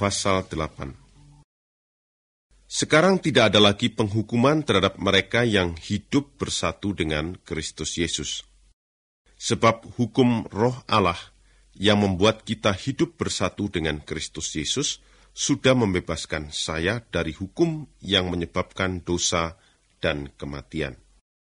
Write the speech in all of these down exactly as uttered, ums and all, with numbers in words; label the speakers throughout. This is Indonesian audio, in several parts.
Speaker 1: pasal delapan. Sekarang tidak ada lagi penghukuman terhadap mereka yang hidup bersatu dengan Kristus Yesus. Sebab hukum Roh Allah yang membuat kita hidup bersatu dengan Kristus Yesus sudah membebaskan saya dari hukum yang menyebabkan dosa dan kematian.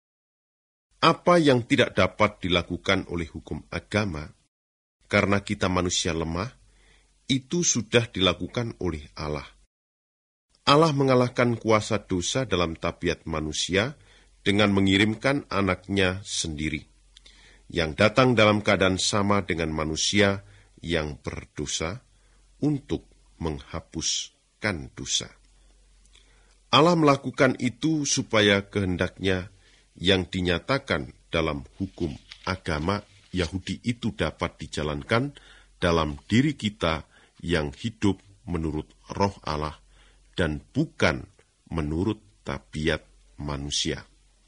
Speaker 1: Apa yang tidak dapat dilakukan oleh hukum agama, karena kita manusia lemah, itu sudah dilakukan oleh Allah. Allah mengalahkan kuasa dosa dalam tabiat manusia dengan mengirimkan anaknya sendiri, yang datang dalam keadaan sama dengan manusia yang berdosa untuk menghapuskan dosa. Allah melakukan itu supaya kehendaknya yang dinyatakan dalam hukum agama Yahudi itu dapat dijalankan dalam diri kita yang hidup menurut Roh Allah dan bukan menurut tabiat manusia.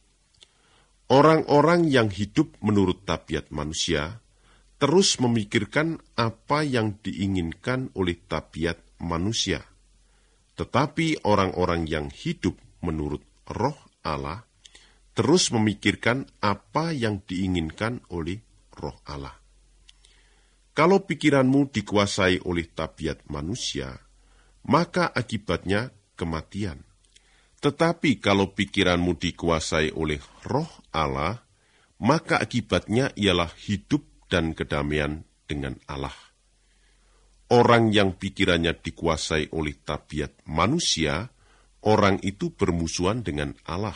Speaker 1: Orang-orang yang hidup menurut tabiat manusia terus memikirkan apa yang diinginkan oleh tabiat manusia. Tetapi orang-orang yang hidup menurut Roh Allah terus memikirkan apa yang diinginkan oleh Roh Allah. Kalau pikiranmu dikuasai oleh tabiat manusia, maka akibatnya kematian. Tetapi kalau pikiranmu dikuasai oleh Roh Allah, maka akibatnya ialah hidup dan kedamaian dengan Allah. Orang yang pikirannya dikuasai oleh tabiat manusia, orang itu bermusuhan dengan Allah.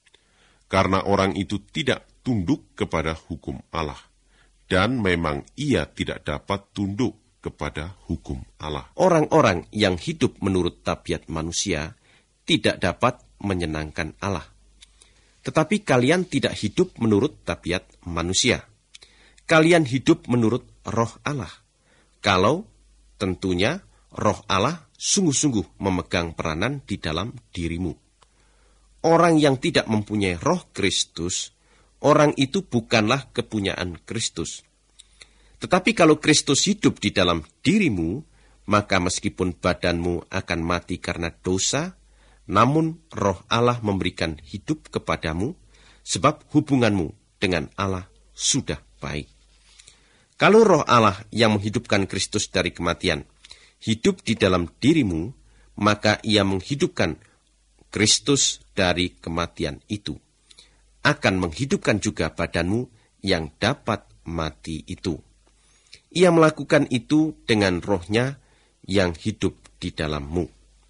Speaker 1: Karena orang itu tidak tunduk kepada hukum Allah, dan memang ia tidak dapat tunduk kepada hukum Allah.
Speaker 2: Orang-orang yang hidup menurut tabiat manusia tidak dapat menyenangkan Allah. Tetapi kalian tidak hidup menurut tabiat manusia. Kalian hidup menurut Roh Allah. Kalau tentunya Roh Allah sungguh-sungguh memegang peranan di dalam dirimu. Orang yang tidak mempunyai Roh Kristus, orang itu bukanlah kepunyaan Kristus. Tetapi kalau Kristus hidup di dalam dirimu, maka meskipun badanmu akan mati karena dosa, namun Roh Allah memberikan hidup kepadamu, sebab hubunganmu dengan Allah sudah baik. Kalau Roh Allah yang menghidupkan Kristus dari kematian hidup di dalam dirimu, maka ia menghidupkan Kristus dari kematian itu, akan menghidupkan juga badanmu yang dapat mati itu. Ia melakukan itu dengan Roh-Nya yang hidup di dalammu.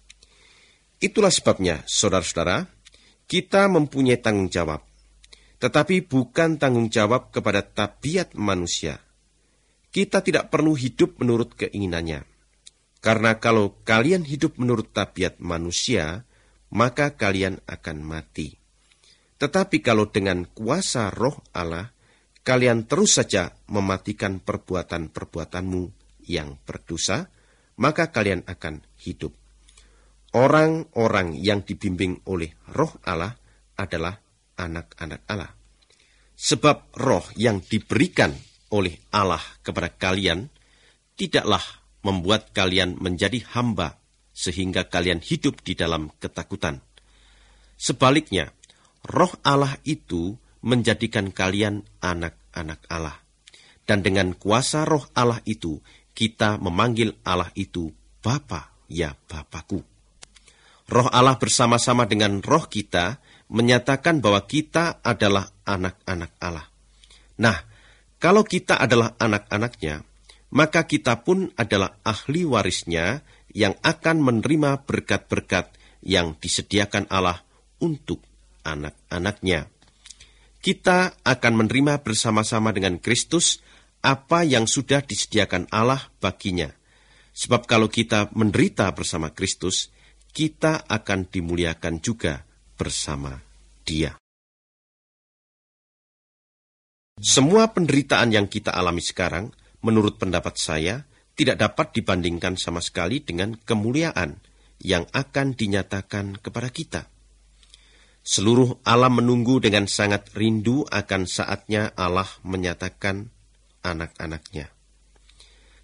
Speaker 2: Itulah sebabnya, saudara-saudara, kita mempunyai tanggung jawab, tetapi bukan tanggung jawab kepada tabiat manusia. Kita tidak perlu hidup menurut keinginannya, karena kalau kalian hidup menurut tabiat manusia, maka kalian akan mati. Tetapi kalau dengan kuasa Roh Allah, kalian terus saja mematikan perbuatan-perbuatanmu yang berdosa, maka kalian akan hidup. Orang-orang yang dibimbing oleh Roh Allah adalah anak-anak Allah. Sebab roh yang diberikan oleh Allah kepada kalian tidaklah membuat kalian menjadi hamba sehingga kalian hidup di dalam ketakutan. Sebaliknya, Roh Allah itu menjadikan kalian anak-anak Allah. Dan dengan kuasa Roh Allah itu, kita memanggil Allah itu Bapa, ya Bapakku. Roh Allah bersama-sama dengan roh kita menyatakan bahwa kita adalah anak-anak Allah. Nah, kalau kita adalah anak-anaknya, maka kita pun adalah ahli warisnya yang akan menerima berkat-berkat yang disediakan Allah untuk anak-anaknya. Kita akan menerima bersama-sama dengan Kristus apa yang sudah disediakan Allah baginya. Sebab kalau kita menderita bersama Kristus, kita akan dimuliakan juga bersama Dia. Semua penderitaan yang kita alami sekarang, menurut pendapat saya, tidak dapat dibandingkan sama sekali dengan kemuliaan yang akan dinyatakan kepada kita. Seluruh alam menunggu dengan sangat rindu akan saatnya Allah menyatakan anak-anaknya.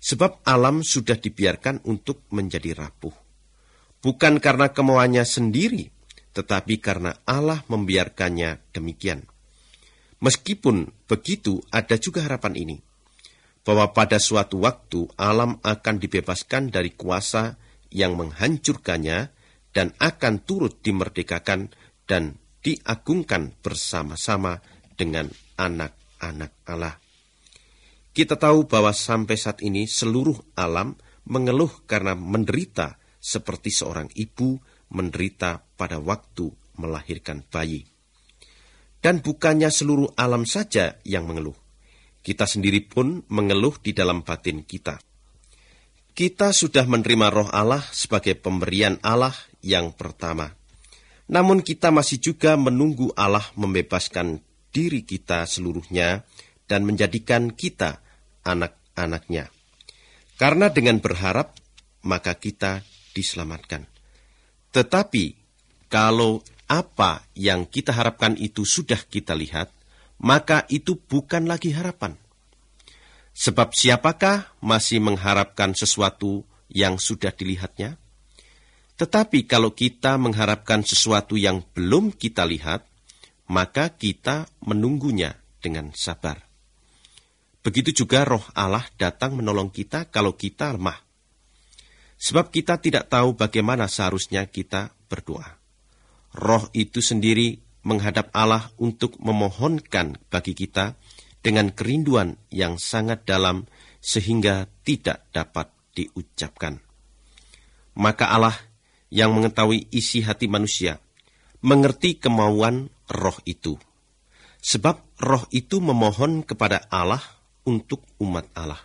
Speaker 2: Sebab alam sudah dibiarkan untuk menjadi rapuh. Bukan karena kemauannya sendiri, tetapi karena Allah membiarkannya demikian. Meskipun begitu, ada juga harapan ini, bahwa pada suatu waktu alam akan dibebaskan dari kuasa yang menghancurkannya dan akan turut dimerdekakan dan diagungkan bersama-sama dengan anak-anak Allah. Kita tahu bahwa sampai saat ini seluruh alam mengeluh karena menderita seperti seorang ibu menderita pada waktu melahirkan bayi. Dan bukannya seluruh alam saja yang mengeluh. Kita sendiri pun mengeluh di dalam batin kita. Kita sudah menerima Roh Allah sebagai pemberian Allah yang pertama. Namun kita masih juga menunggu Allah membebaskan diri kita seluruhnya dan menjadikan kita anak-anaknya. Karena dengan berharap, maka kita diselamatkan. Tetapi, kalau apa yang kita harapkan itu sudah kita lihat, maka itu bukan lagi harapan. Sebab siapakah masih mengharapkan sesuatu yang sudah dilihatnya? Tetapi kalau kita mengharapkan sesuatu yang belum kita lihat, maka kita menunggunya dengan sabar. Begitu juga Roh Allah datang menolong kita kalau kita lemah. Sebab kita tidak tahu bagaimana seharusnya kita berdoa. Roh itu sendiri menghadap Allah untuk memohonkan bagi kita dengan kerinduan yang sangat dalam sehingga tidak dapat diucapkan. Maka Allah yang mengetahui isi hati manusia mengerti kemauan Roh itu. Sebab Roh itu memohon kepada Allah untuk umat Allah.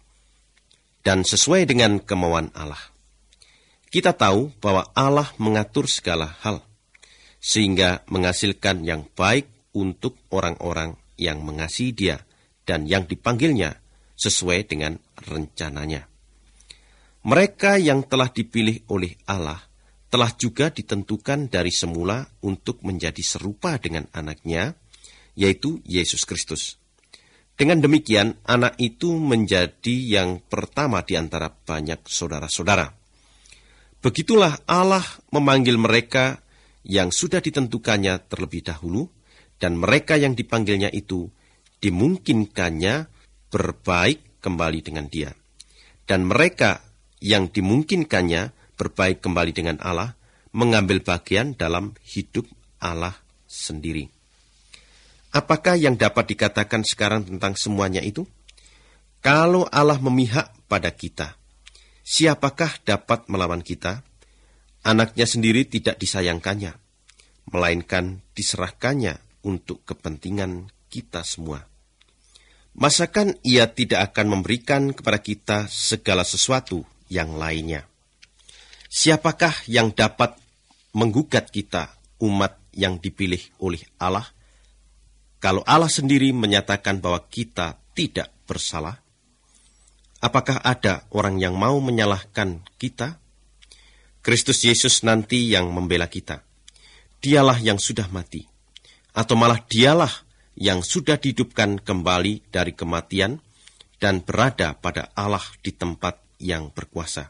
Speaker 2: Dan sesuai dengan kemauan Allah. Kita tahu bahwa Allah mengatur segala hal, sehingga menghasilkan yang baik untuk orang-orang yang mengasihi Dia dan yang dipanggilnya sesuai dengan rencananya. Mereka yang telah dipilih oleh Allah telah juga ditentukan dari semula untuk menjadi serupa dengan anaknya, yaitu Yesus Kristus. Dengan demikian, anak itu menjadi yang pertama di antara banyak saudara-saudara. Begitulah Allah memanggil mereka yang sudah ditentukannya terlebih dahulu, dan mereka yang dipanggilnya itu dimungkinkannya berbaik kembali dengan Dia. Dan mereka yang dimungkinkannya berbaik kembali dengan Allah, mengambil bagian dalam hidup Allah sendiri. Apakah yang dapat dikatakan sekarang tentang semuanya itu? Kalau Allah memihak pada kita, siapakah dapat melawan kita? Anaknya sendiri tidak disayangkannya, melainkan diserahkannya untuk kepentingan kita semua. Masakan Ia tidak akan memberikan kepada kita segala sesuatu yang lainnya? Siapakah yang dapat menggugat kita, umat yang dipilih oleh Allah, kalau Allah sendiri menyatakan bahwa kita tidak bersalah? Apakah ada orang yang mau menyalahkan kita? Kristus Yesus nanti yang membela kita. Dialah yang sudah mati. Atau malah dialah yang sudah dihidupkan kembali dari kematian dan berada pada Allah di tempat yang berkuasa.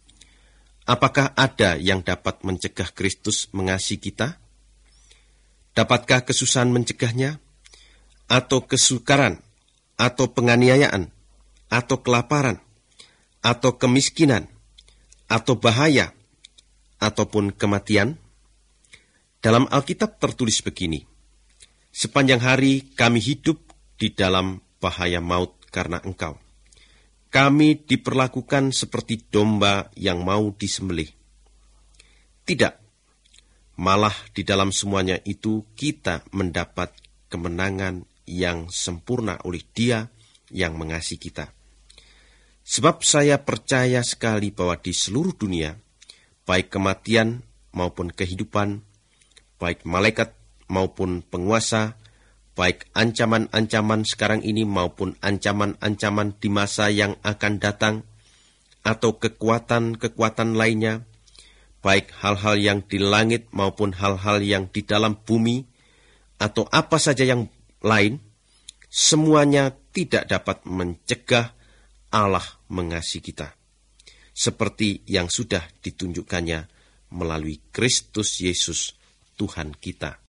Speaker 2: Apakah ada yang dapat mencegah Kristus mengasihi kita? Dapatkah kesusahan mencegahnya? Atau kesukaran, atau penganiayaan, atau kelaparan, atau kemiskinan, atau bahaya, ataupun kematian? Dalam Alkitab tertulis begini, sepanjang hari kami hidup di dalam bahaya maut karena Engkau. Kami diperlakukan seperti domba yang mau disembelih. Tidak, malah di dalam semuanya itu kita mendapat kemenangan yang sempurna oleh Dia yang mengasihi kita. Sebab saya percaya sekali bahwa di seluruh dunia, baik kematian maupun kehidupan, baik malaikat maupun penguasa, baik ancaman-ancaman sekarang ini maupun ancaman-ancaman di masa yang akan datang, atau kekuatan-kekuatan lainnya, baik hal-hal yang di langit maupun hal-hal yang di dalam bumi, atau apa saja yang lain, semuanya tidak dapat mencegah Allah mengasihi kita, seperti yang sudah ditunjukkannya melalui Kristus Yesus Tuhan kita.